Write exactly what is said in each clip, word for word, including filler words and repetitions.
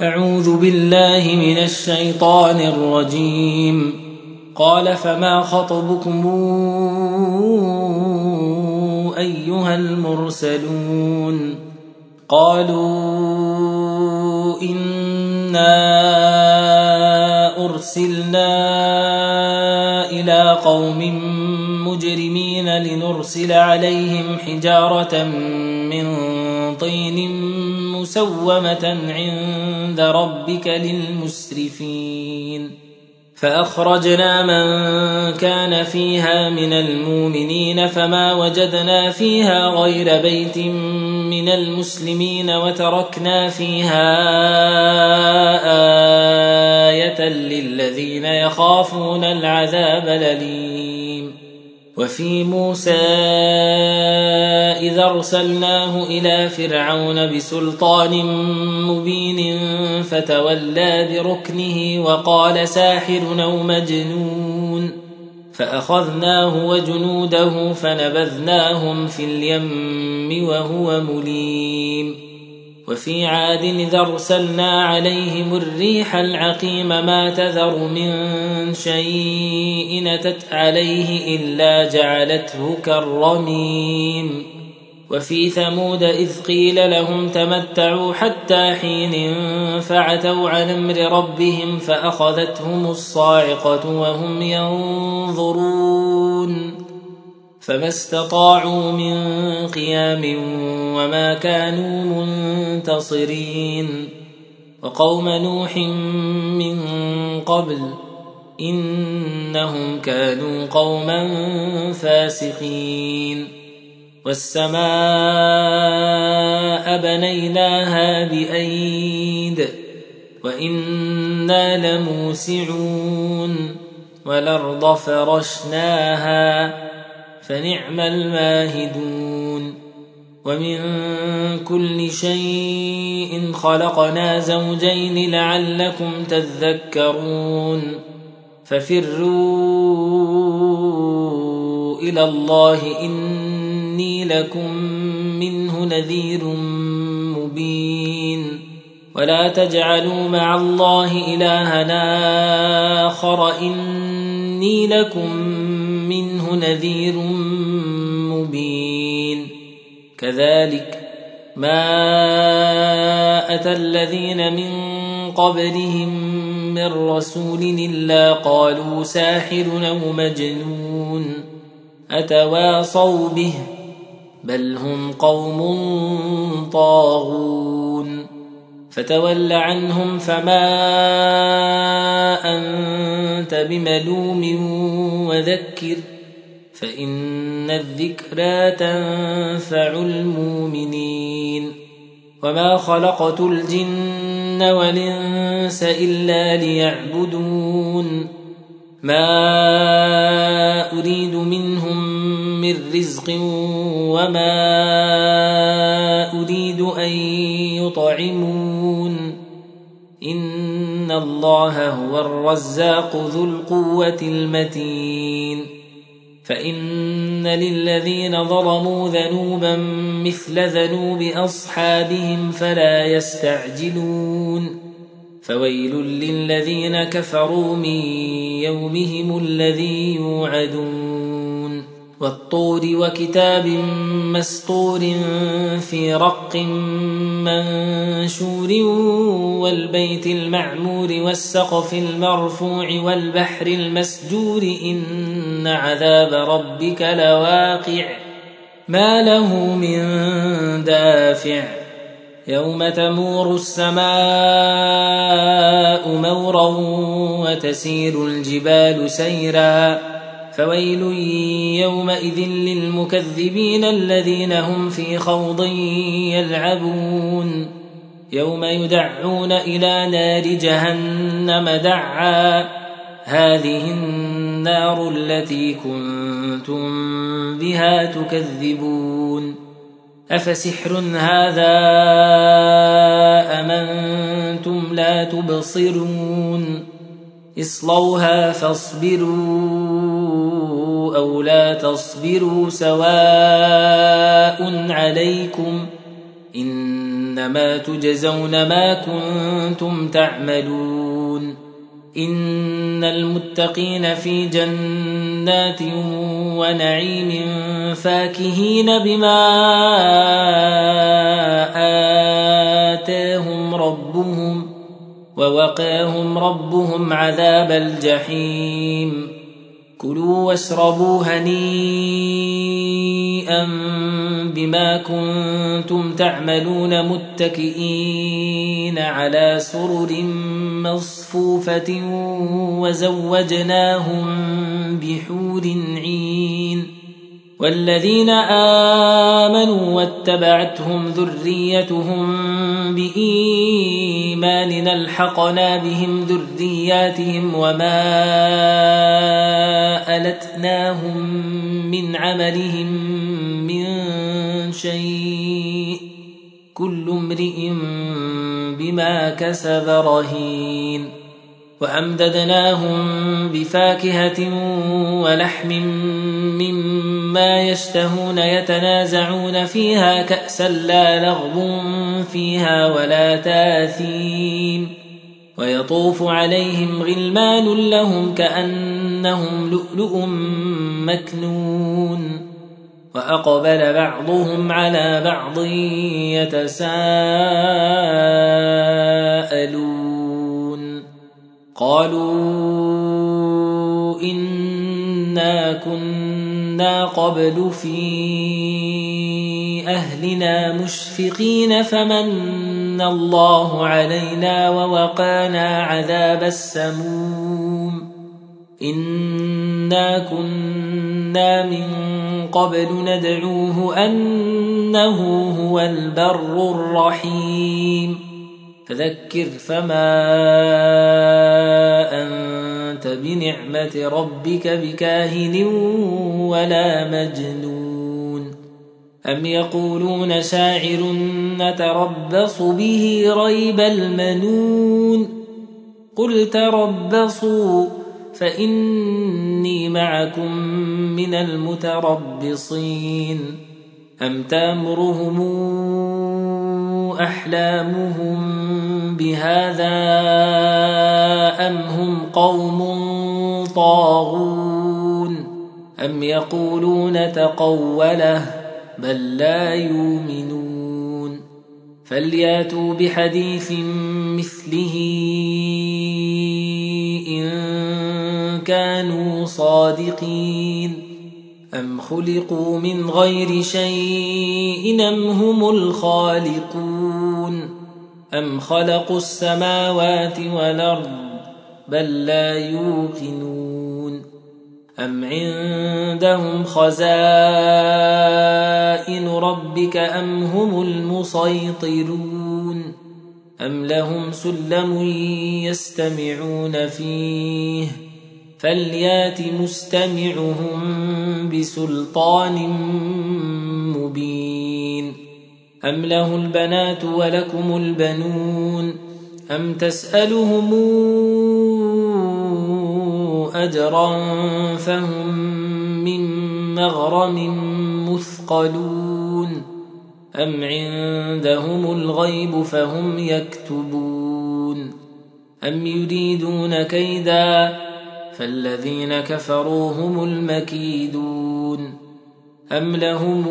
أعوذ بالله من الشيطان الرجيم. قال فما خطبكم أيها المرسلون؟ قالوا إنا أرسلنا إلى قوم مجرمين لنرسل عليهم حجارة من طين مسومة عند ربك للمسرفين. فأخرجنا من كان فيها من المؤمنين فما وجدنا فيها غير بيت من المسلمين وتركنا فيها آية للذين يخافون العذاب الأليم. وفي موسى إذا أرسلناه إلى فرعون بسلطان مبين فتولى بركنه وقال ساحر أو مجنون، فأخذناه وجنوده فنبذناهم في اليم وهو مليم. وفي عاد إذا أرسلنا عليهم الريح العقيم ما تذر من شيء أتت عليه إلا جعلته كالرميم. وفي ثمود إذ قيل لهم تمتعوا حتى حين فعتوا عن أمر ربهم فأخذتهم الصاعقة وهم ينظرون فما استطاعوا من قيام وما كانوا منتصرين. وقوم نوح من قبل إنهم كانوا قوما فاسقين. والسماء بنيناها بأيد وإنا لموسعون والأرض فرشناها فنعم الماهدون. ومن كل شيء خلقنا زوجين لعلكم تذكرون. ففروا إلى الله إني لكم منه نذير مبين. ولا تجعلوا مع الله إلهنا آخر إني لكم منه نذير مبين. كذلك ما أتى الذين من قبلهم من رسول إلا قالوا ساحر أو مجنون أتواصوا به بل هم قوم طاغون. فتول عنهم فما أنت بملوم وذكر فإن الذكرى تنفع المؤمنين. وما خلقت الجن والإنس إلا ليعبدون ما أريد منهم من رزق وما أريد أن يطعمون إن الله هو الرزاق ذو القوة المتين. فإن للذين ظلموا ذنوبا مثل ذنوب أصحابهم فلا يستعجلون. فويل للذين كفروا من يومهم الذي يوعدون. والطور وكتاب مسطور في رق منشور والبيت المعمور والسقف المرفوع والبحر المسجور إن عذاب ربك لواقع ما له من دافع. يوم تمور السماء مورا وتسير الجبال سيرا فويل يومئذ للمكذبين الذين هم في خوض يلعبون. يوم يدعون إلى نار جهنم دعا هذه النار التي كنتم بها تكذبون. أفسحر هذا أم أنتم لا تبصرون اصلوها فاصبروا أو لا تصبروا سواء عليكم إن إنما تجزون ما كنتم تعملون إن المتقين في جنات ونعيم فاكهين بما آتاهم ربهم ووقاهم ربهم عذاب الجحيم كلوا واشربوا هنيئا بما كنتم تعملون متكئين على سرر مصفوفة وزوجناهم بحور عين والذين آمنوا واتبعتهم ذريتهم بإيمان ألحقنا بهم ذرياتهم وما ألتناهم من عملهم من شيء كل امرئ بما كسب رهين وأمددناهم بفاكهة ولحم مما يشتهون يتنازعون فيها كأسا لا لغب فيها ولا تاثيم ويطوف عليهم غلمان لهم كأنهم لؤلؤ مكنون وأقبل بعضهم على بعض يتساءلون قالوا إنا كنا قبل في أهلنا مشفقين فمن الله علينا ووقانا عذاب السموم إنا كنا من قبل ندعوه أنه هو البر الرحيم فذكر فما أنت بنعمة ربك بكاهن ولا مجنون أم يقولون شاعر نتربص به ريب المنون قل تربصوا فإني معكم من المتربصين أم تأمرهم أحلامهم بهذا أم هم قوم طاغون أم يقولون تقوله بل لا يؤمنون فلياتوا بحديث مثله إن كانوا صادقين أم خلقوا من غير شيء أم هم الخالقون أم خلقوا السماوات والأرض بل لا يوقنون أم عندهم خزائن ربك أم هم المسيطرون أم لهم سلم يستمعون فيه فليات مستمعهم بسلطان مبين أم له البنات ولكم البنون أم تسألهم أجرا فهم من مغرم مثقلون أم عندهم الغيب فهم يكتبون أم يريدون كيدا فالذين كفروا هم المكيدون أم لهم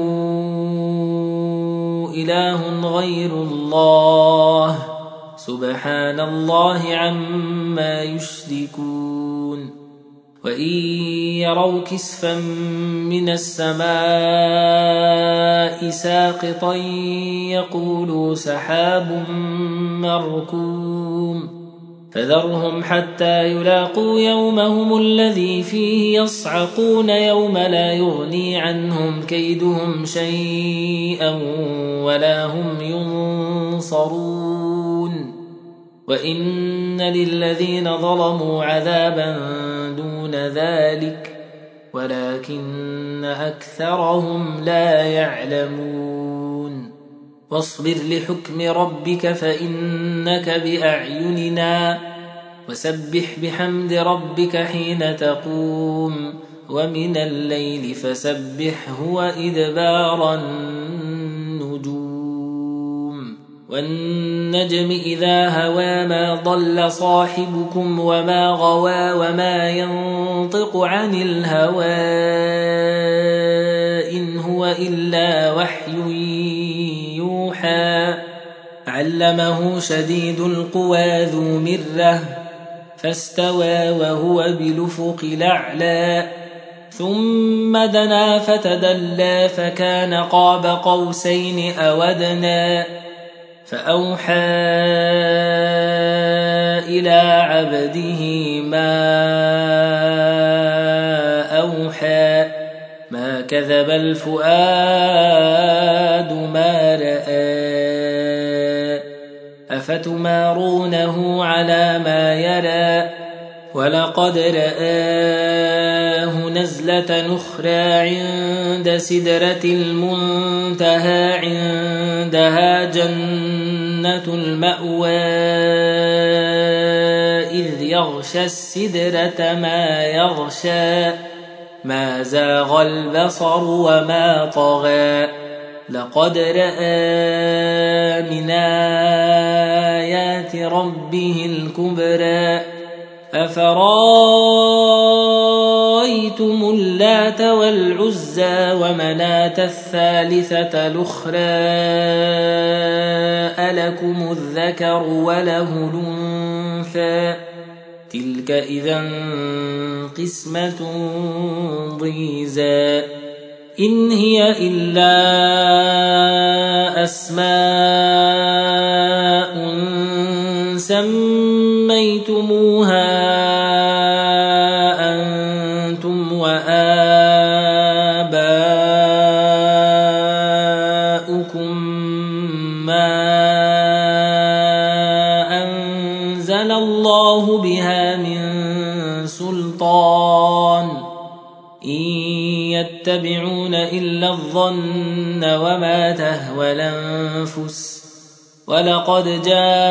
إله غير الله سبحان الله عما يشركون وإن يروا كسفا من السماء ساقطا يقولوا سحاب مركوم فذرهم حتى يلاقوا يومهم الذي فيه يصعقون يوم لا يغني عنهم كيدهم شيئا ولا هم ينصرون وإن للذين ظلموا عذابا دون ذلك ولكن أكثرهم لا يعلمون واصبر لحكم ربك فإنك بأعيننا وسبح بحمد ربك حين تقوم ومن الليل فسبحه وإدبار النجوم والنجم إذا هوى ما ضل صاحبكم وما غوى وما ينطق عن الهوى إن هو إلا وحي يوحى علمه شديد القوى ذو مرة فاستوى وهو بالأفق الأعلى ثم دنا فتدلى فكان قاب قوسين أو أدنى فأوحى إلى عبده ما أوحى ما كذب الفؤاد ما رأى أفتمارونه على ما يرى ولقد رآه نزلة أخرى عند سدرة المنتهى عندها جنة المأوى إذ يغشى السدرة ما يغشى ما زاغ البصر وما طغى لقد رأى من آيات ربه الكبرى أفرايتم اللات والعزى ومناة الثالثة الأخرى ألكم الذكر وله الأنثى تلك إذا قسمة ضيزى إن هي إلا أسماء سميتموها أنتم وآباؤكم ما أنزل الله بها من سلطان إن يتبعون إلا الظن وما تهوى الأنفس ولقد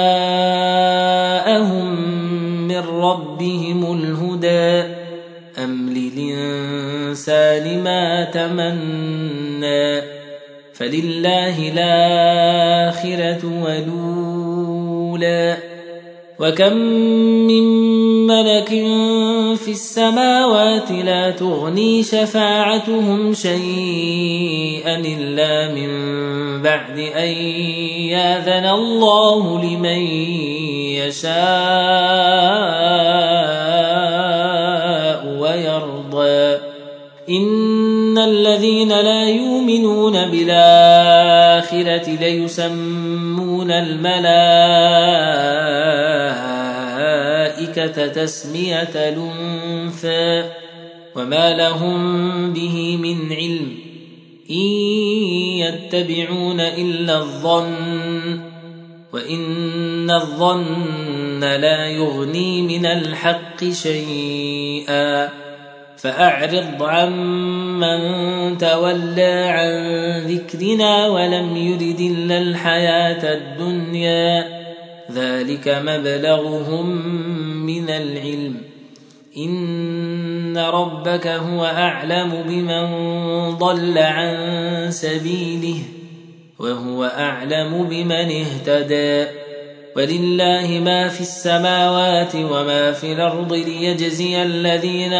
جاءهم من ربهم الهدى أم للإنسان ما تمنى فلله الآخرة والأولى وكم من ملك في السماوات لا تغني شفاعتهم شيئا إلا من بعد أن يأذن الله لمن يشاء ويرضى إن الذين لا يؤمنون بالآخرة ليسمون الملائكة تسمية الأنثى وما لهم به من علم إن يتبعون إلا الظن وإن الظن لا يغني من الحق شيئا فأعرض عمن تولى عن ذكرنا ولم يرد إلا الحياة الدنيا ذلك مبلغهم من العلم إن ربك هو أعلم بمن ضل عن سبيله وهو أعلم بمن اهتدى ولله ما في السماوات وما في الأرض ليجزي الذين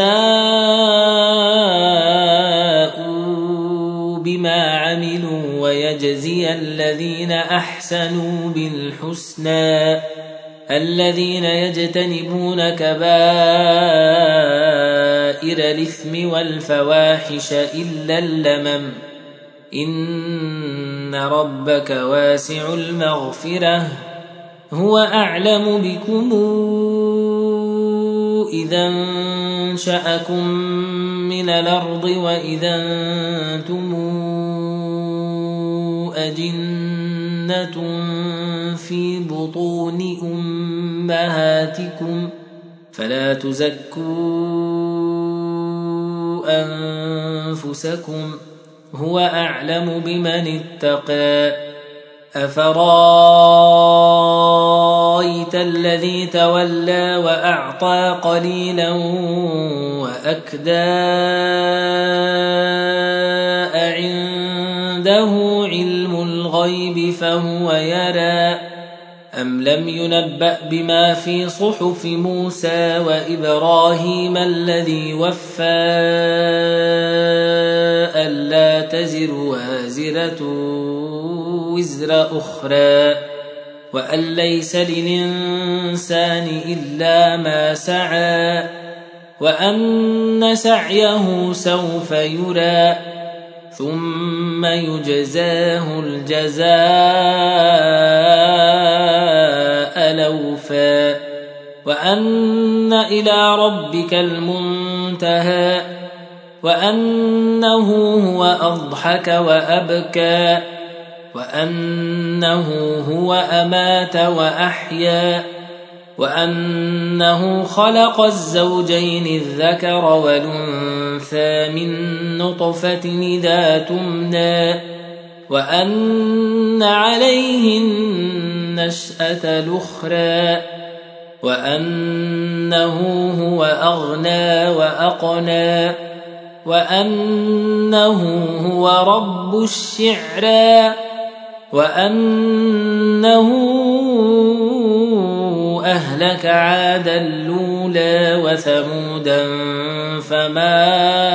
أساءوا بما عملوا ويجزي الذين أحسنوا بالحسنى الذين يجتنبون كبائر الإثم والفواحش إلا اللمم إن ربك واسع المغفرة هو أعلم بكم إذا أنشأكم من الأرض وإذا أنتم أجنة في بطون أمهاتكم فلا تزكوا أنفسكم هو أعلم بمن اتقى أفرايت الذي تولى وأعطى قليلا وأكدى أعنده علم الغيب فهو يرى أم لم ينبأ بما في صحف موسى وإبراهيم الذي وفى ألا تزر وازرة وزر أخرى وأن ليس للإنسان إلا ما سعى وأن سعيه سوف يرى ثم يجزاه الجزاء الأوفى وأن إلى ربك المنتهى وأنه هو أضحك وأبكى وأنه هو أمات وأحيا وأنه خلق الزوجين الذكر والأنثى من نطفة إذا تمنى وأن عليه النشأة الأخرى وأنه هو أغنى وأقنى وأنه هو رب الشعرى وأنه أهلك عادا الأولى وثمودا فما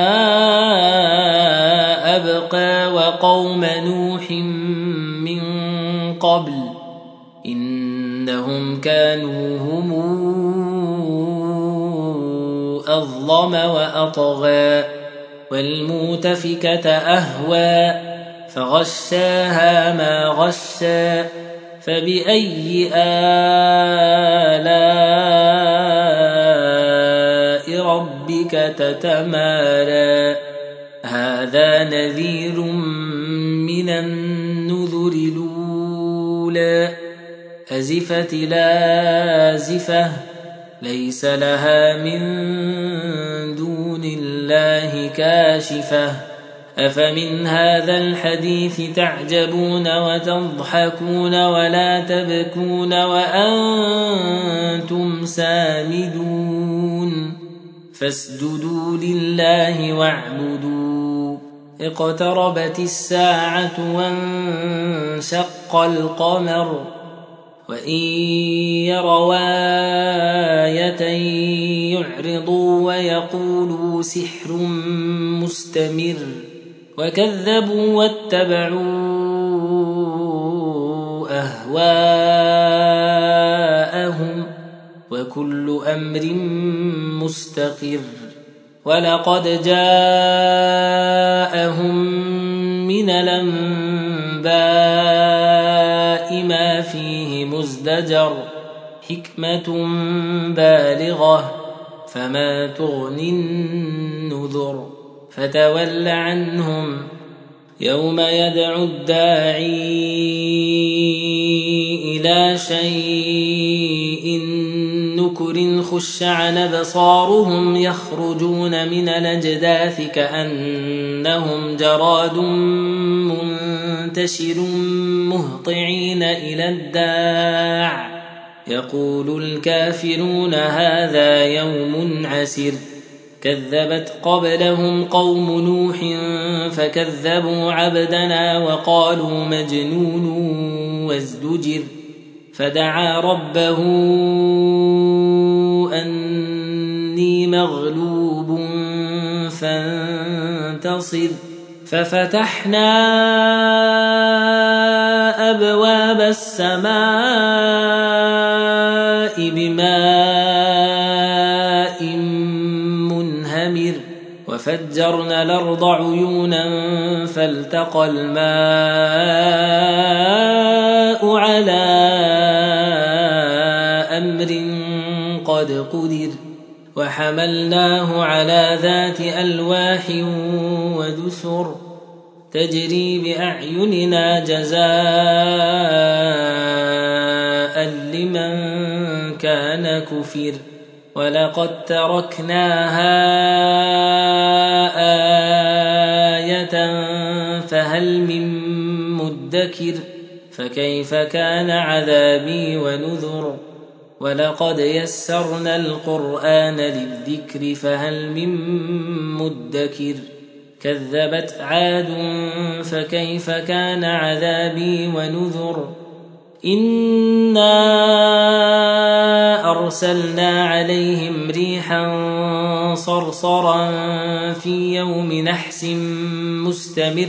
أبقى وقوم نوح من قبل إنهم كانوا هم أظلم وأطغى والمؤتفكة أهوى فغشاها ما غشى فبأي آلاء ربك تتمارى هذا نذير من النذر الأولى أزفت لازفة ليس لها من دون الله كاشفة أفمن هذا الحديث تعجبون وتضحكون ولا تبكون وأنتم سامدون فاسجدوا لله واعبدوا اقتربت الساعة وانشق القمر وإن يروا آية يعرضوا ويقولوا سحر مستمر وكذبوا واتبعوا أهواءهم وكل أمر مستقر ولقد جاءهم من الأنباء ما فيه مزدجر حكمة بالغة فما تغني النذر فتول عنهم يوم يدعو الداعي إلى شيء نكر خش عن أبصارهم يخرجون من الأجداث كأنهم جراد منتشر مهطعين إلى الداع يقول الكافرون هذا يوم عسر كذبت قبلهم قوم نوح فكذبوا عبدنا وقالوا مجنون وازدجر فدعا ربه أني مغلوب فانتصر ففتحنا أبواب السماء بماء منهمر وفجرنا الأرض عيونا فالتقى الماء على أمر قد قدر وحملناه على ذات ألواح ودسر تجري بأعيننا جزاء لمن كان كفر ولقد تركناها آية فهل من مدكر فكيف كان عذابي ونذر ولقد يسرنا القرآن للذكر فهل من مدكر كذبت عاد فكيف كان عذابي ونذر إنا أرسلنا عليهم ريحا صرصرا في يوم نحس مستمر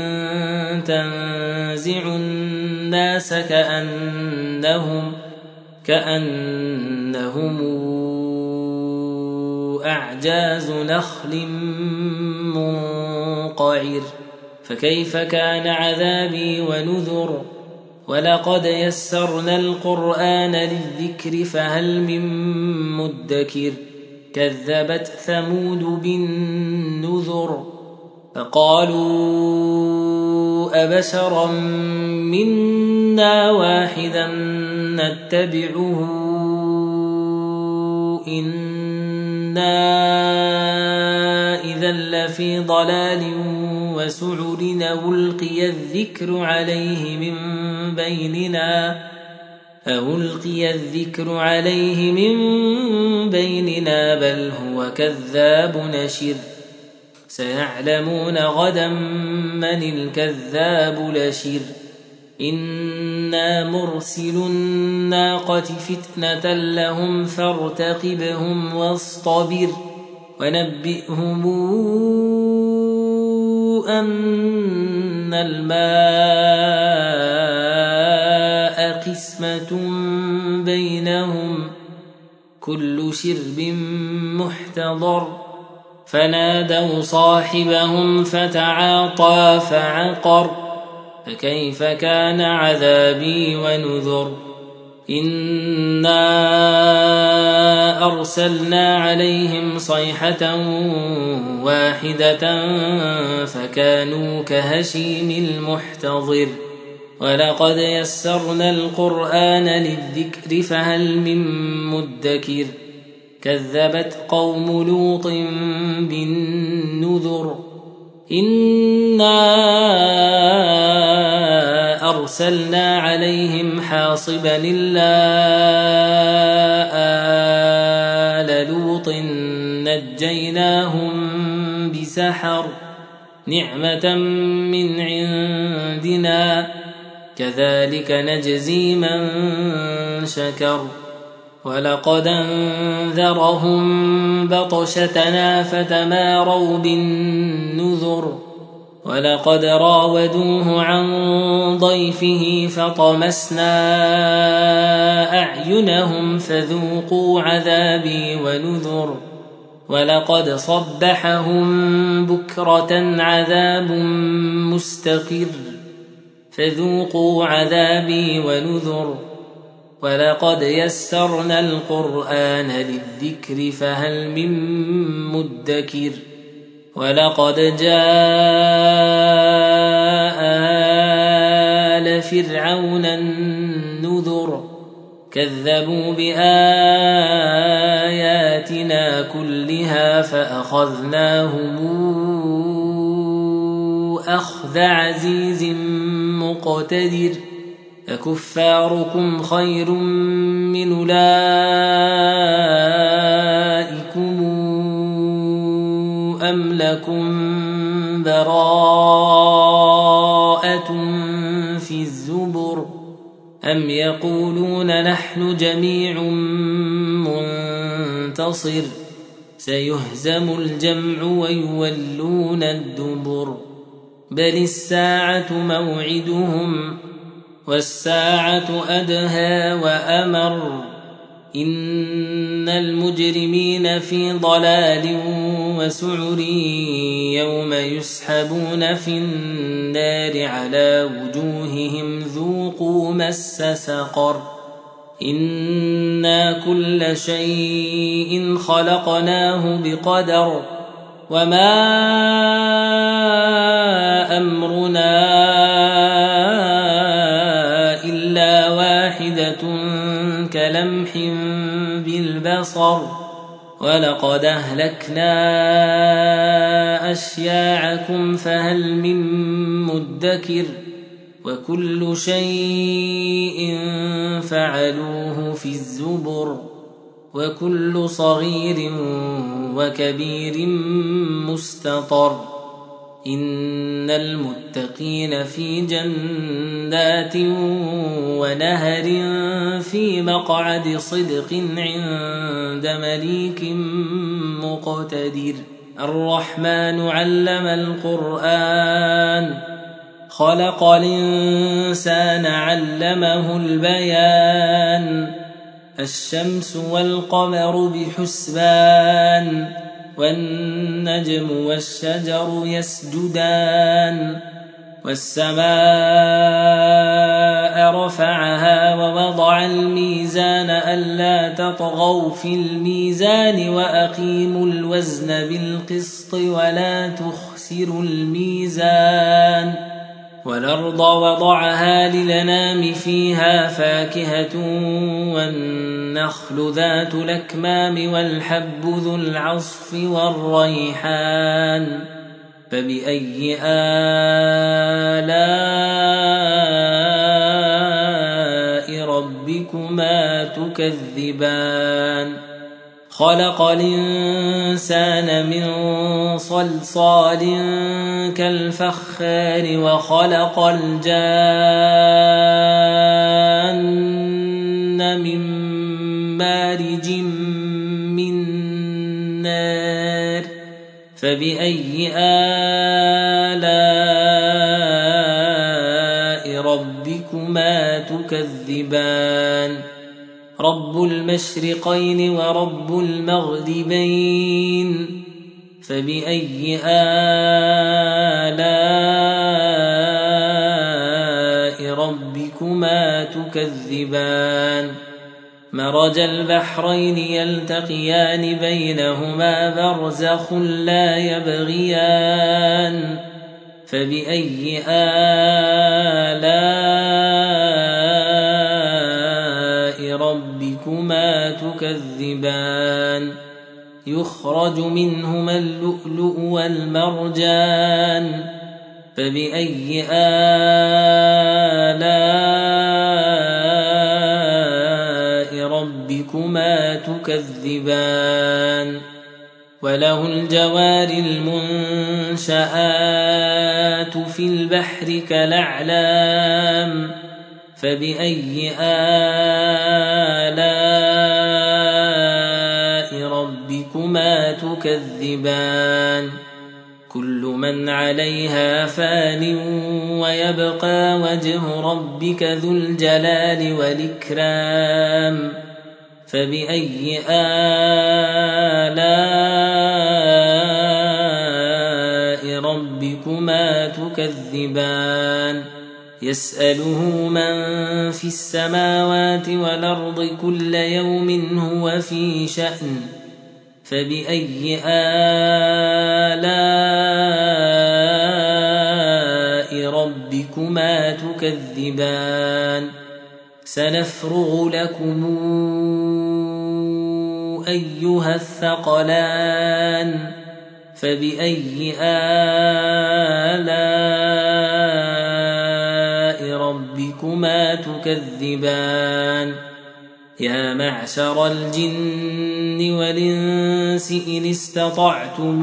تنزع الناس كأنهم كأنهم أعجاز نخل منقعر فكيف كان عذابي ونذر ولقد يسرنا القرآن للذكر فهل من مدكر كذبت ثمود بالنذر فقالوا أبشرا منا واحدا نتبعه إنا إذا لفي ضلال وسعر ألقي الذكر عليه من بيننا ألقي الذكر عليه من بيننا بل هو كذاب نشر سيعلمون غدا من الكذاب لشر إنا مرسل الناقة فتنة لهم فارتقبهم واصطبر ونبئهم أن الماء قسمة بينهم كل شرب محتضر فنادوا صاحبهم فتعاطى فعقر فكيف كان عذابي ونذر إنا أرسلنا عليهم صيحة واحدة فكانوا كهشيم المحتضر ولقد يسرنا القرآن للذكر فهل من مدكر كذبت قوم لوط بالنذر إنا أرسلنا عليهم حاصبا إلا آل لوط نجيناهم بسحر نعمة من عندنا كذلك نجزي من شكر ولقد انذرهم بطشتنا فتماروا بالنذر ولقد راودوه عن ضيفه فطمسنا أعينهم فذوقوا عذابي ونذر ولقد صبحهم بكرة عذاب مستقر فذوقوا عذابي ونذر ولقد يسرنا القرآن للذكر فهل من مدكر ولقد جاء آل فرعون النذر كذبوا بآياتنا كلها فأخذناهم أخذ عزيز مقتدر أكفاركم خير من أولئكم أم لكم براءة في الزبر أم يقولون نحن جميع منتصر سيهزم الجمع ويولون الدبر بل الساعة موعدهم والساعة أدهى وأمر إن المجرمين في ضلال وسعر يوم يسحبون في النار على وجوههم ذوقوا مس سقر إنا كل شيء خلقناه بقدر وما أمرنا إلا واحدة كلمح بالبصر ولقد أهلكنا أشياعكم فهل من مدكر وكل شيء فعلوه في الزبر وكل صغير وكبير مستطر إن المتقين في جنات ونهر في مقعد صدق عند مليك مقتدر الرحمن علم القرآن خلق الإنسان علمه البيان الشمس والقمر بحسبان والنجم والشجر يسجدان والسماء رفعها ووضع الميزان ألا تطغوا في الميزان وأقيموا الوزن بالقسط ولا تخسروا الميزان والأرض وضعها للأنام فيها فاكهة والنخل ذات الأكمام والحب ذو العصف والريحان فبأي آلاء ربكما تكذبان خلق الإنسان من صلصال كالفخار وخلق الجان من مارج من نار فبأي آلاء ربكما تكذبان رب المشرقين ورب المغربين فبأي آلاء ربكما تكذبان مرج البحرين يلتقيان بينهما برزخ لا يبغيان فبأي آلاء ربكما تكذبان يخرج منهما اللؤلؤ والمرجان فبأي آلاء ربكما تكذبان وله الجوار المنشآت في البحر كالأعلام فبأي آلاء ربكما تكذبان كل من عليها فان ويبقى وجه ربك ذو الجلال والإكرام فبأي آلاء ربكما تكذبان يسأله من في السماوات والأرض كل يوم هو في شأن فبأي آلاء ربكما تكذبان سنفرغ لكم أيها الثقلان فبأي آلاء ربكما تكذبان يا معشر الجن والإنس إن استطعتم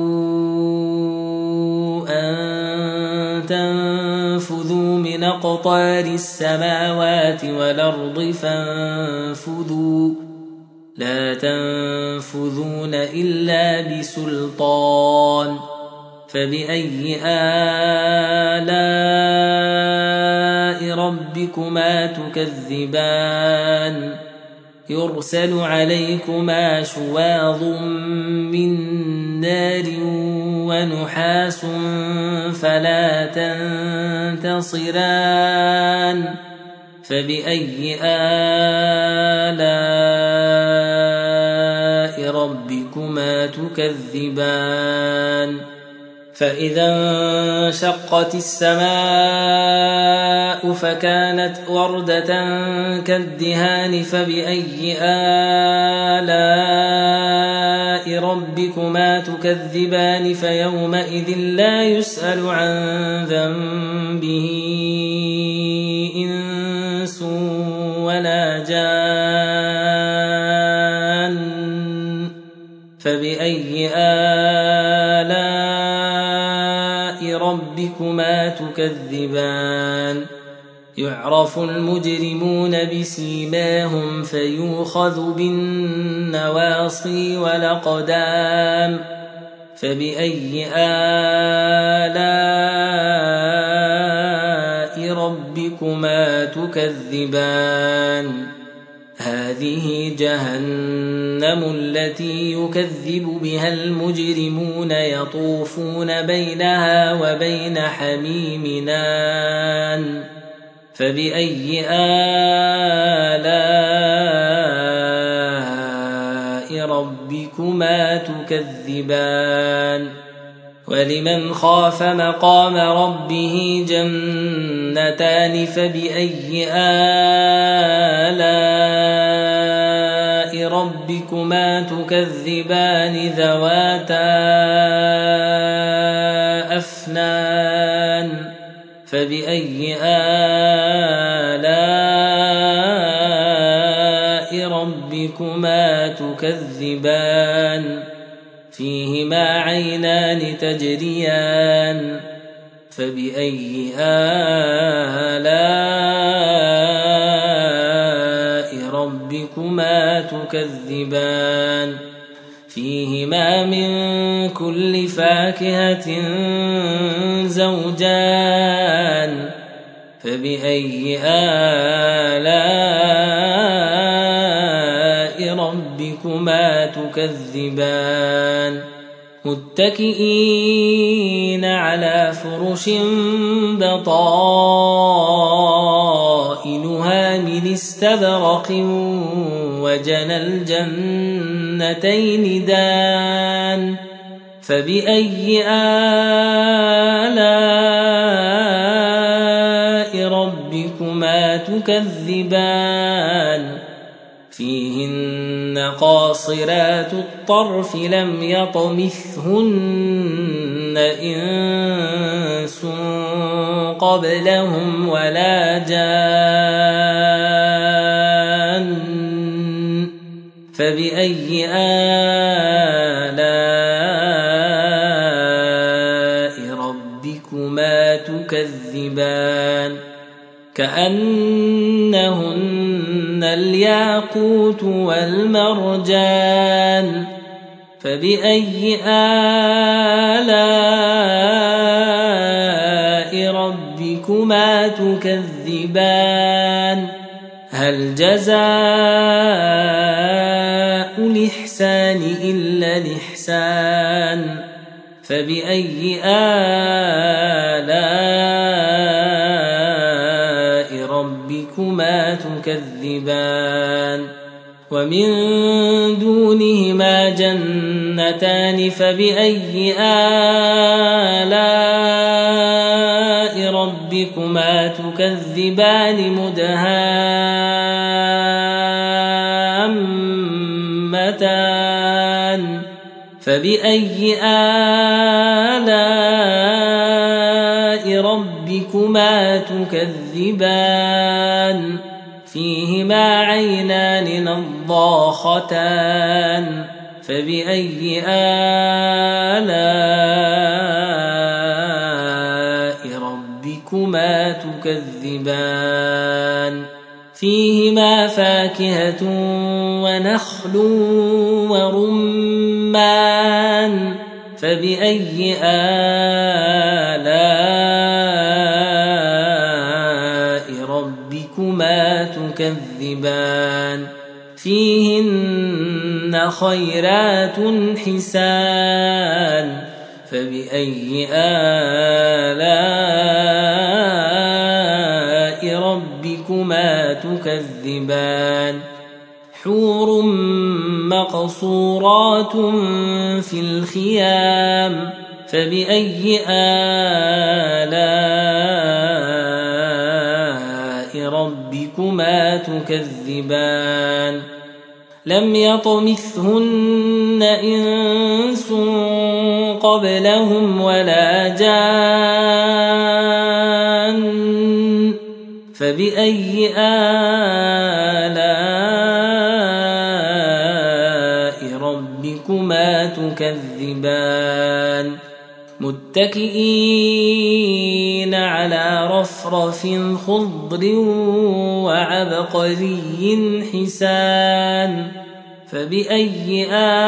أن تنفذوا من أقطار السماوات والأرض فانفذوا لا تنفذون إلا بسلطان فبأي آلاء ربكما تكذبان يرسل عليكما شواظ من نار ونحاس فلا تنتصران فبأي آلاء ربكما تكذبان فإذا انشقت السماء فكانت وردة كالدهان فبأي آلاء ربكما تكذبان فيومئذ لا يسأل عن ذنبه إنس ولا جان فبأي آلاء ربكما تكذبان يعرف المجرمون بسيماهم فيؤخذ بالنواصي والأقدام فبأي آلاء ربكما تكذبان هذه جهنم التي يكذب بها المجرمون يطوفون بينها وبين حميم آن فبأي آلاء ربكما تكذبان ولمن خاف مقام ربه جنتان فبأي آلاء ربكما تكذبان ذواتا أفنان فبأي آلاء ربكما تكذبان فيهما عينان تجريان فبأي آلاء ربكما تكذبان فيهما من كل فاكهة زوجان فبأي آلاء ربكما تكذبان متكئين على فرش بطائنها من استبرق وجنى الجنتين دان فبأي آلاء ربكما تكذبان فيهن قاصرات الطرف لم يطمثهن إنس قبلهم ولا جان فبأي آلاء ربكما تكذبان كأنهن الياقوت والمرجان فبأي آلاء ربكما تكذبان هل جزاء الإحسان إلا الإحسان فبأي آلاء ربكما تكذبان ومن دونهما جنتان فبأي آلاء ربكما تكذبان مدهامتان فبأي آلاء ربكما تكذبان فيهما عينان نضاختان فبأي آلاء ربكما تكذبان فيهما فاكهة ونخل ورمان فبأي آلاء ربكما تكذبان فيهن خيرات حسان فبأي آلاء ربكما تكذبان حور مقصورات في الخيام فبأي آلاء ربكما تكذبان لم يطمثهن إنس قبلهم ولا جان فبأي آلاء ربكما تكذبان متكئين على رفرف خضر وعبقري حسان فبأي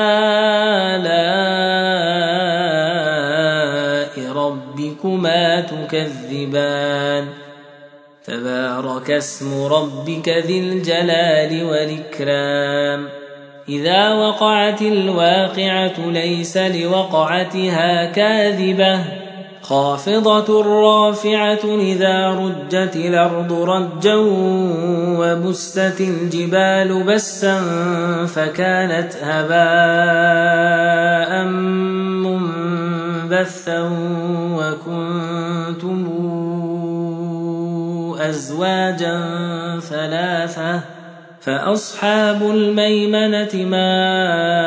آلاء ربكما تكذبان تبارك اسم ربك ذي الجلال والإكرام إذا وقعت الواقعة ليس لوقعتها كاذبة خافضة رافعة إذا رجت الأرض رجا وبست الجبال بسا فكانت هباء منبثا وكنتم أزواجا ثلاثة فأصحاب الميمنة ما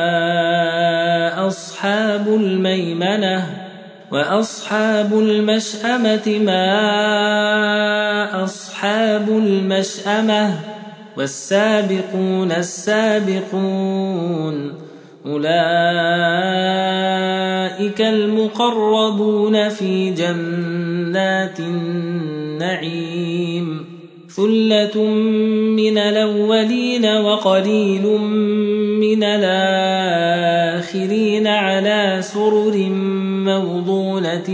أصحاب الميمنة وأصحاب المشأمة ما أصحاب المشأمة والسابقون السابقون أولئك المقربون في جنات النعيم ثلة من الأولين وقليل من الآخرين على سرر موضونة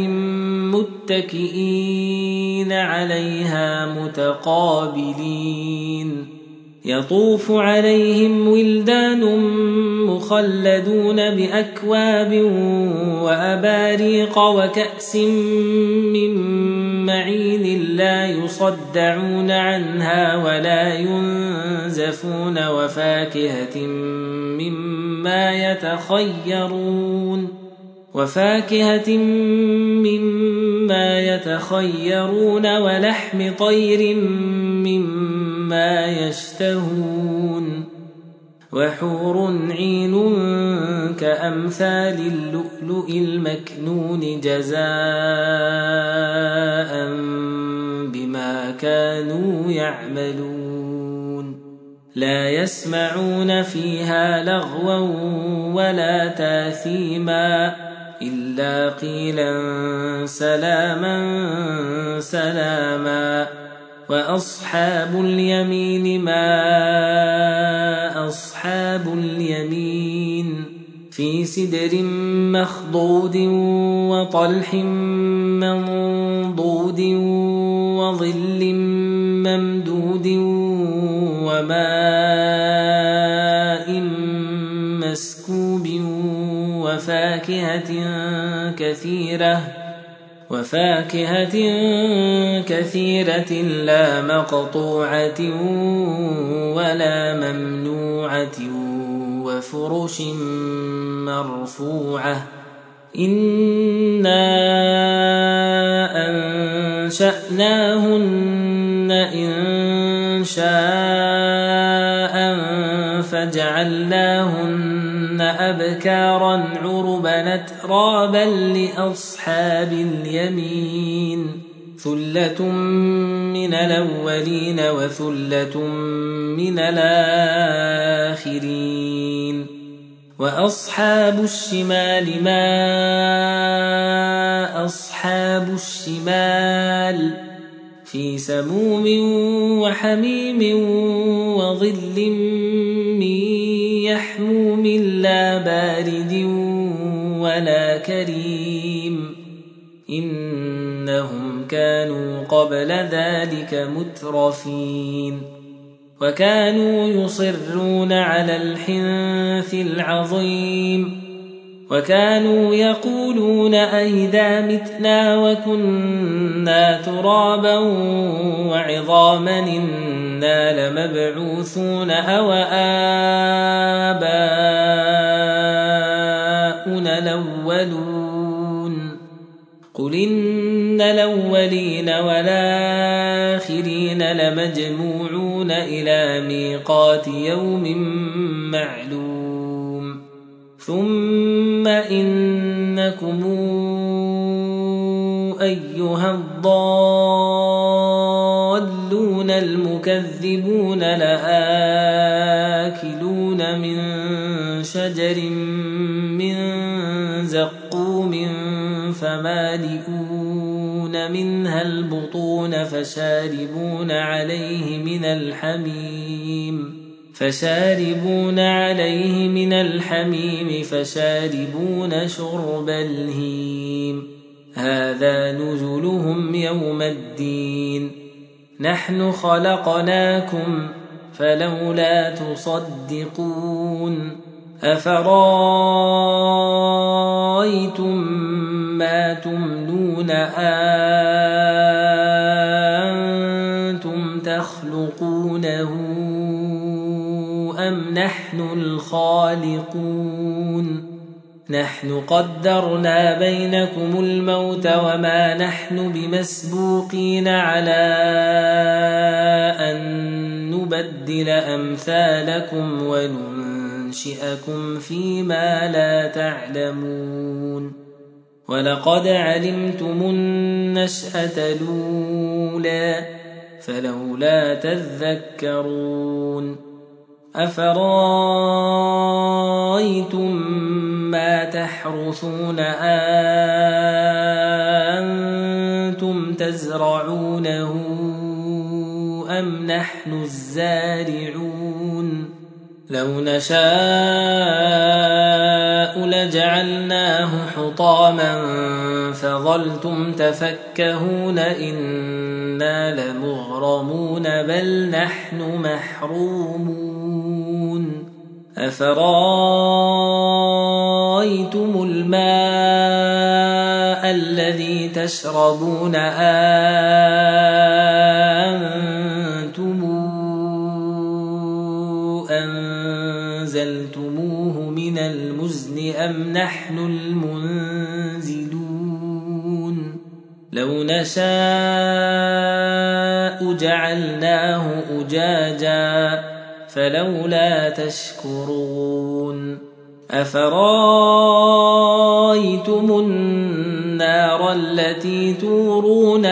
متكئين عليها متقابلين يطوف عليهم ولدان مخلدون بأكواب وأباريق وكأس من معين لا يصدعون عنها ولا ينزفون وفاكهة مما يتخيرون وفاكهة مما يتخيرون ولحم طير مما يشتهون وحور عين كأمثال اللؤلؤ المكنون جزاء بما كانوا يعملون لا يسمعون فيها لغوا ولا تاثيما إلا قيلا سلاما سلاما وأصحاب اليمين ما أصحاب اليمين في سدر مخضود وطلح منضود وظل ممدود وماء مسكوب وفاكهة كثيرة وفاكهة كثيرة لا مقطوعة ولا ممنوعة وفرش مرفوعة إنا أنشأناهن إن شاء فجعلناهن أبكارا عربا أترابا لأصحاب اليمين ثلة من الأولين وثلة من الآخرين وأصحاب الشمال ما أصحاب الشمال في سموم وحميم وظل من يحموم لا بارد ولا كريم إنهم كانوا قبل ذلك مترفين وكانوا يصرون على الحنث العظيم وكانوا يقولون أئذا متنا وكنا ترابا وعظاما إنا لمبعوثون أو آباؤنا الأولون قل إن الأولين والآخرين لمجموعون إلى ميقات يوم معلوم ثم إنكم أيها الضالون المكذبون لآكلون من شجر من زقوم فمالئون منها البطون فشاربون عليه من الحميم فشاربون عليه من الحميم فشاربون شرب الهيم هذا نزلهم يوم الدين نحن خلقناكم فلولا تصدقون أفرأيتم ما تمنون أأنتم تخلقونه أم نحن الخالقون نحن قدرنا بينكم الموت وما نحن بمسبوقين على أن نبدل أمثالكم وننشئكم فيما لا تعلمون ولقد علمتم النشأة الأولى فلولا تذكرون أفرأيتم ما تحرثون أأنتم تزرعونه أم نحن الزارعون لو نشاء لجعلناه حطاما فظلتم تفكهون إنا لمغرمون بل نحن محرومون أفرأيتم الماء الذي تشربون أأنتم أنزلتموه من المزن أم نحن المنزلون لو نشاء جعلناه أجاجا فلولا تشكرون أفرأيتم النار التي تورون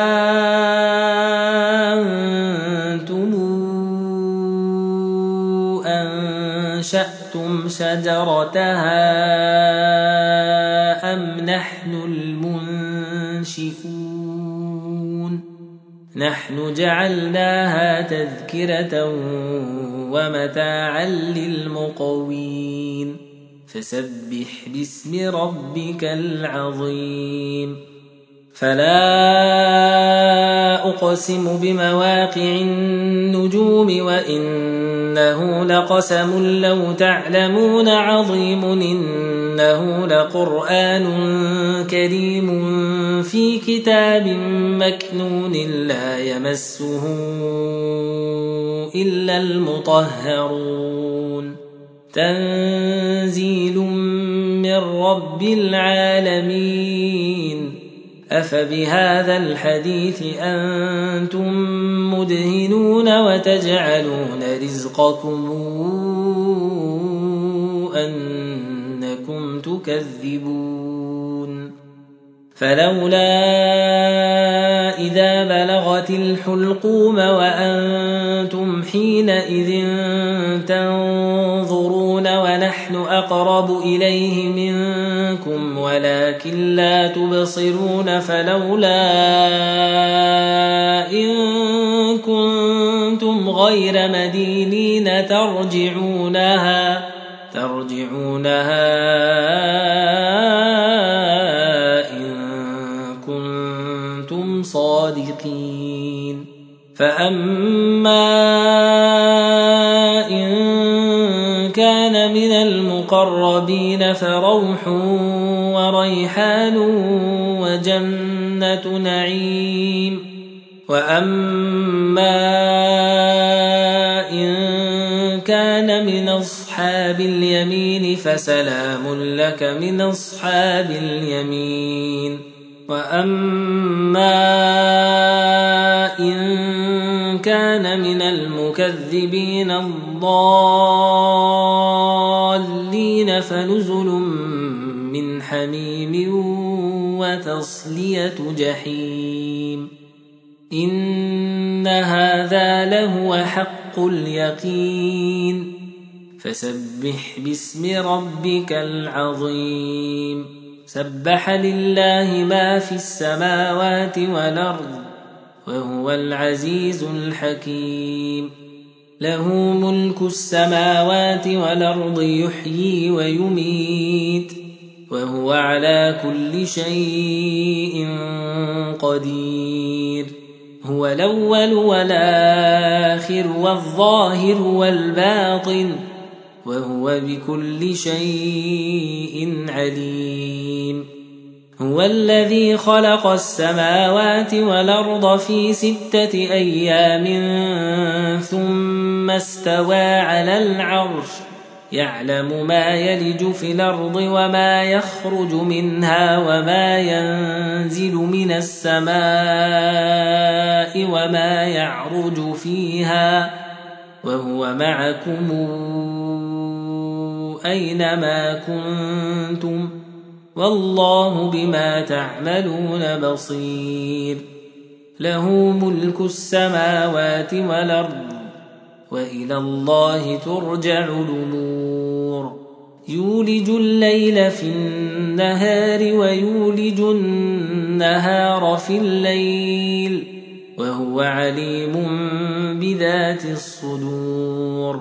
أأنتم أنشأتم شجرتها أم نحن المنشئون نحن جعلناها تذكرة ومتاعا للمقوين فسبح باسم ربك العظيم فلا أقسم بمواقع النجوم وإنه لقسم لو تعلمون عظيم إنه لقرآن كريم في كتاب مكنون لا يمسه إلا المطهرون تنزيل من رب العالمين أفبهذا الحديث أنتم مدهنون وتجعلون رزقكم أنكم تكذبون فلولا إذا بلغت الحلقوم وأنتم حينئذ تنظرون ونحن أقرب إليه منكم ولكن لا تبصرون فلولا إن كنتم غير مدينين ترجعونها ترجعونها صادقين فأما إن كان من المقربين فروح وريحان وجنة نعيم وأما إن كان من أصحاب اليمين فسلام لك من أصحاب اليمين وأما إن كان من المكذبين الضالين فنزل من حميم وتصلية جحيم إن هذا لهو حق اليقين فسبح باسم ربك العظيم سبح لله ما في السماوات والأرض وهو العزيز الحكيم له ملك السماوات والأرض يحيي ويميت وهو على كل شيء قدير هو الأول والآخر والظاهر والباطن وهو بكل شيء عليم هو الذي خلق السماوات والأرض في ستة أيام ثم استوى على العرش يعلم ما يلج في الأرض وما يخرج منها وما ينزل من السماء وما يعرج فيها وهو معكم أينما كنتم والله بما تعملون بصير له ملك السماوات والأرض وإلى الله ترجع الأمور يولج الليل في النهار ويولج النهار في الليل وهو عليم بذات الصدور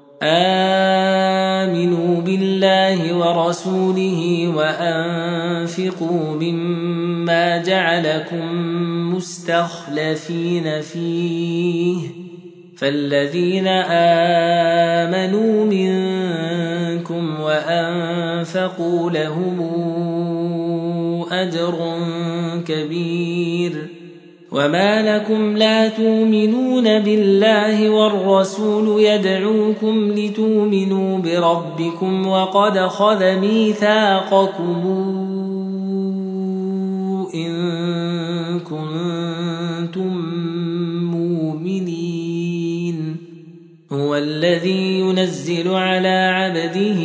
آمنوا بالله ورسوله وأنفقوا مما جعلكم مستخلفين فيه فالذين آمنوا منكم وأنفقوا لهم أجر كبير وما لكم لا تؤمنون بالله والرسول يدعوكم لتؤمنوا بربكم وقد خذ ميثاقكم إن كنتم مؤمنين هو الذي ينزل على عبده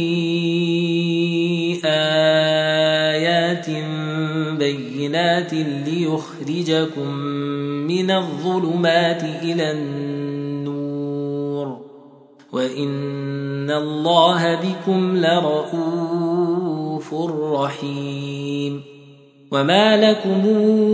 آيات بينات ليخرجكم من الظلمات إلى النور وإن الله بكم لرؤوف رحيم وما لكم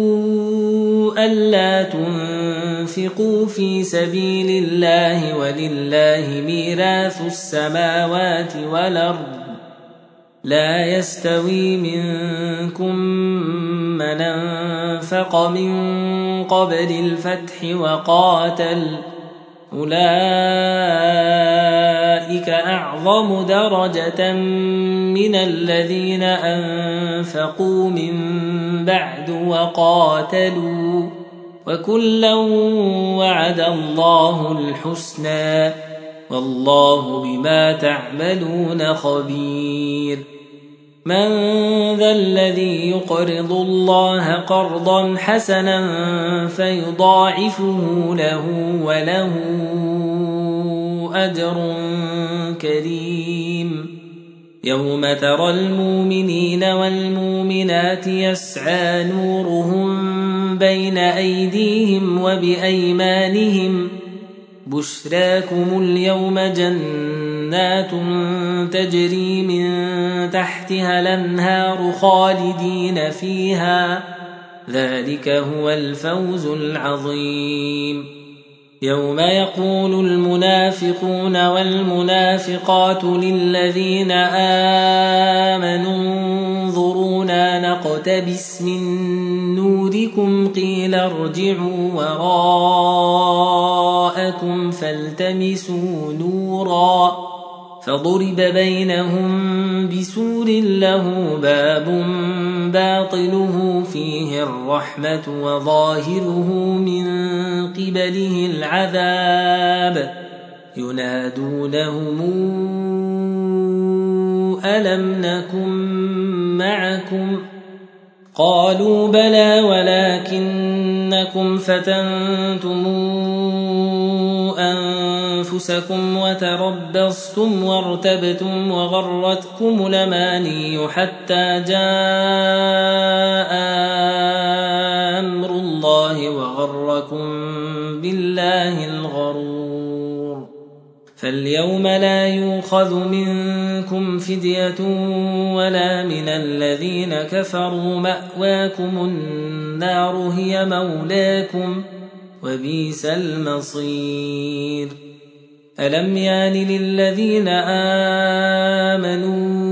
ألا تنفقوا في سبيل الله ولله ميراث السماوات والأرض لا يستوي منكم من أنفق من قبل الفتح وقاتل أولئك أعظم درجة من الذين أنفقوا من بعد وقاتلوا وكلا وعد الله الحسنى والله بما تعملون خبير من ذا الذي يقرض الله قرضا حسنا فيضاعفه له وله أجر كريم يوم ترى المؤمنين والمؤمنات يسعى نورهم بين أيديهم وبأيمانهم بشراكم اليوم جنات تجري من تحتها الأنهار خالدين فيها ذلك هو الفوز العظيم يوم يقول المنافقون والمنافقات للذين آمنوا انظرونا نقتبس من نوركم قيل ارجعوا وراءكم فالتمسوا نورا فضرب بينهم بسور له باب باطنه فيه الرحمة وظاهره من قبله العذاب ينادونهم ألم نكن معكم قالوا بلى ولكنكم فتنتم أنفسكم وتربصتم وارتبتم وغرتكم الأماني حتى جاء أمر الله وغركم بالله الغرور فاليوم لا يؤخذ منكم فدية ولا من الذين كفروا، مأواكم النار هي مولاكم وبئس المصير. ألم يان للذين آمنوا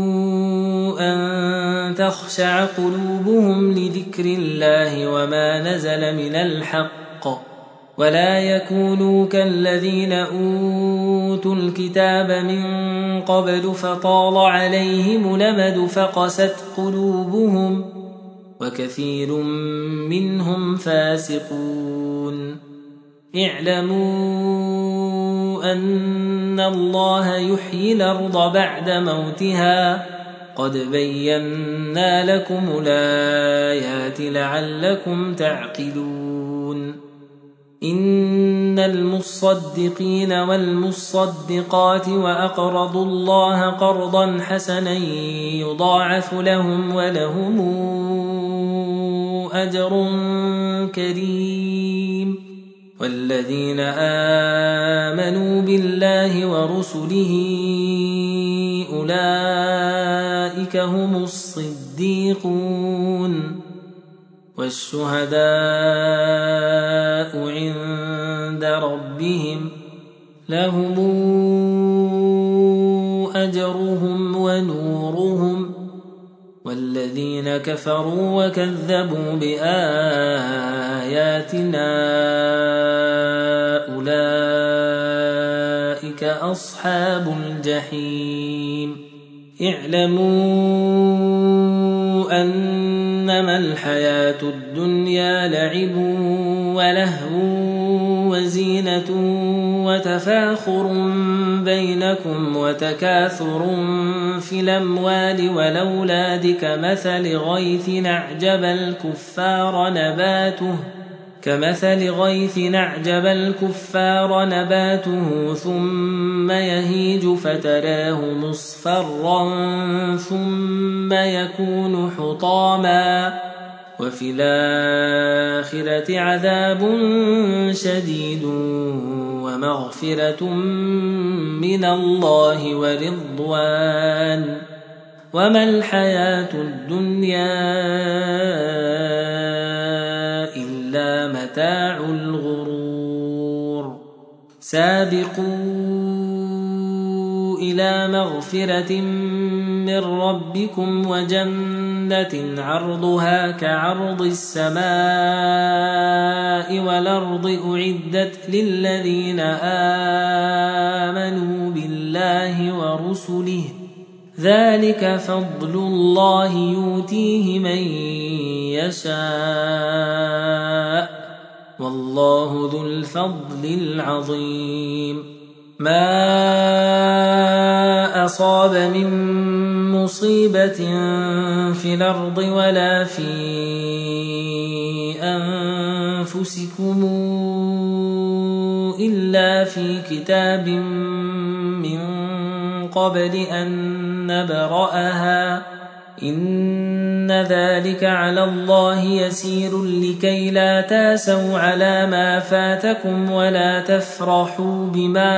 أن تخشع قلوبهم لذكر الله وما نزل من الحق، ولا يكونوا كالذين أوتوا الكتاب من قبل فطال عليهم الأمد فقست قلوبهم وكثير منهم فاسقون. اعلموا أن الله يحيي الأرض بعد موتها، قد بينا لكم الآيات لعلكم تعقلون. إن المصدقين والمصدقات وأقرضوا الله قرضا حسنا يضاعف لهم ولهم أجر كريم. والذين آمنوا بالله ورسله أولئك هم الصديقون والشهداء عند ربهم لهم أجرهم ونورهم. والذين كفروا وكذبوا بآياتنا أولئك أصحاب الجحيم. اعلموا أنما الحياة الدنيا لعب ولهو وزينة وتفاخر بينكم وتكاثر في الأموال والأولاد كمثل غيث أعجب الكفار نباته كمثل غيث أعجب الكفار نباته ثم يهيج فتراه مصفرا ثم يكون حطاما وفي الآخرة عذاب شديد ومغفرة من الله ورضوان وما الحياة الدنيا إلا متاع الغرور. سابقوا إلى مغفرة من ربكم وجنة عرضها كعرض السماء والأرض أعدت للذين آمنوا بالله ورسله ذلك فضل الله يؤتيه من يشاء والله ذو الفضل العظيم. ما أصاب من مصيبة في الأرض ولا في أنفسكم إلا في كتاب من قبل أن نبرأها إن ذلك على الله يسير لكي لا تاسوا على ما فاتكم ولا تفرحوا بما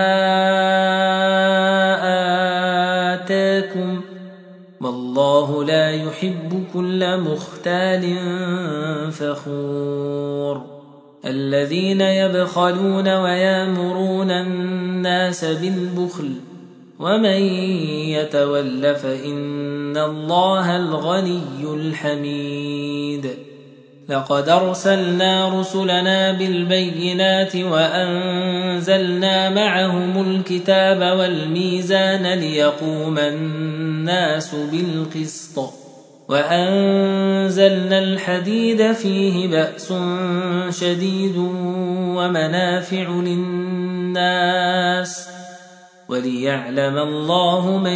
آتاكم والله لا يحب كل مختال فخور. الذين يبخلون ويامرون الناس بالبخل ومن يتول فإن الله الغني الحميد. لقد أرسلنا رسلنا بالبينات وأنزلنا معهم الكتاب والميزان ليقوم الناس بالقسط وأنزلنا الحديد فيه بأس شديد ومنافع للناس وليعلم الله من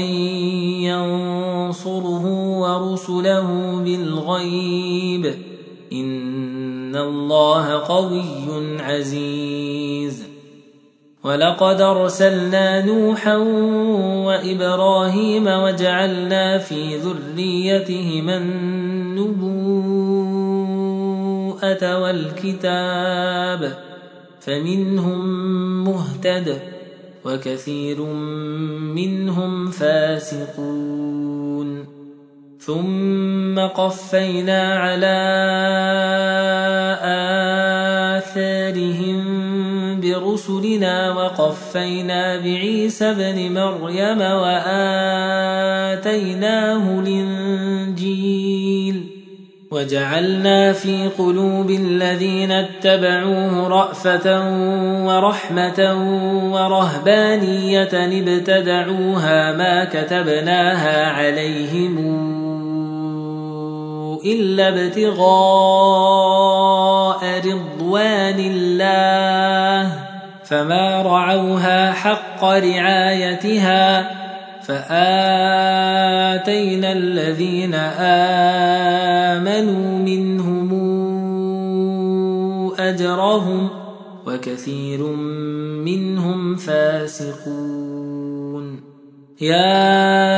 ينصره ورسله بالغيب إن الله قوي عزيز. ولقد أرسلنا نوحا وإبراهيم وجعلنا في ذريتهما النبوءة والكتاب فمنهم مهتد وكثير منهم فاسقون ثم قفينا على آثارهم برسلنا وقفينا بعيسى ابن مريم وآتيناه الإنجيل وجعلنا في قلوب الذين اتبعوه رأفة ورحمة ورهبانية ابتدعوها ما كتبناها عليهم إلا ابتغاء رضوان الله فما رعوها حق رعايتها فآتينا الذين آمنوا منهم أجرهم وكثير منهم فاسقون يا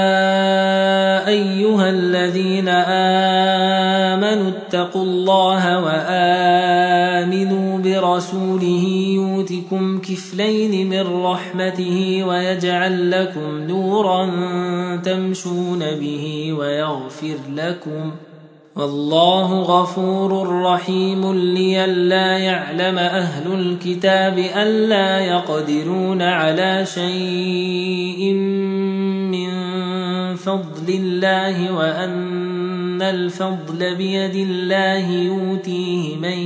أيها الذين آمنوا اتقوا الله وآمنوا برسوله يؤتكم كفلين من رحمته ويجعل لكم نورا تمشون به ويغفر لكم والله غفور رحيم لئلا يعلم أهل الكتاب ألا يقدرون على شيء من فضل الله وأن الفضل بيد الله يؤتيه من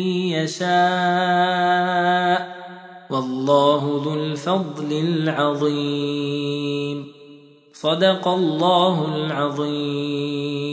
يشاء والله ذو الفضل العظيم صدق الله العظيم.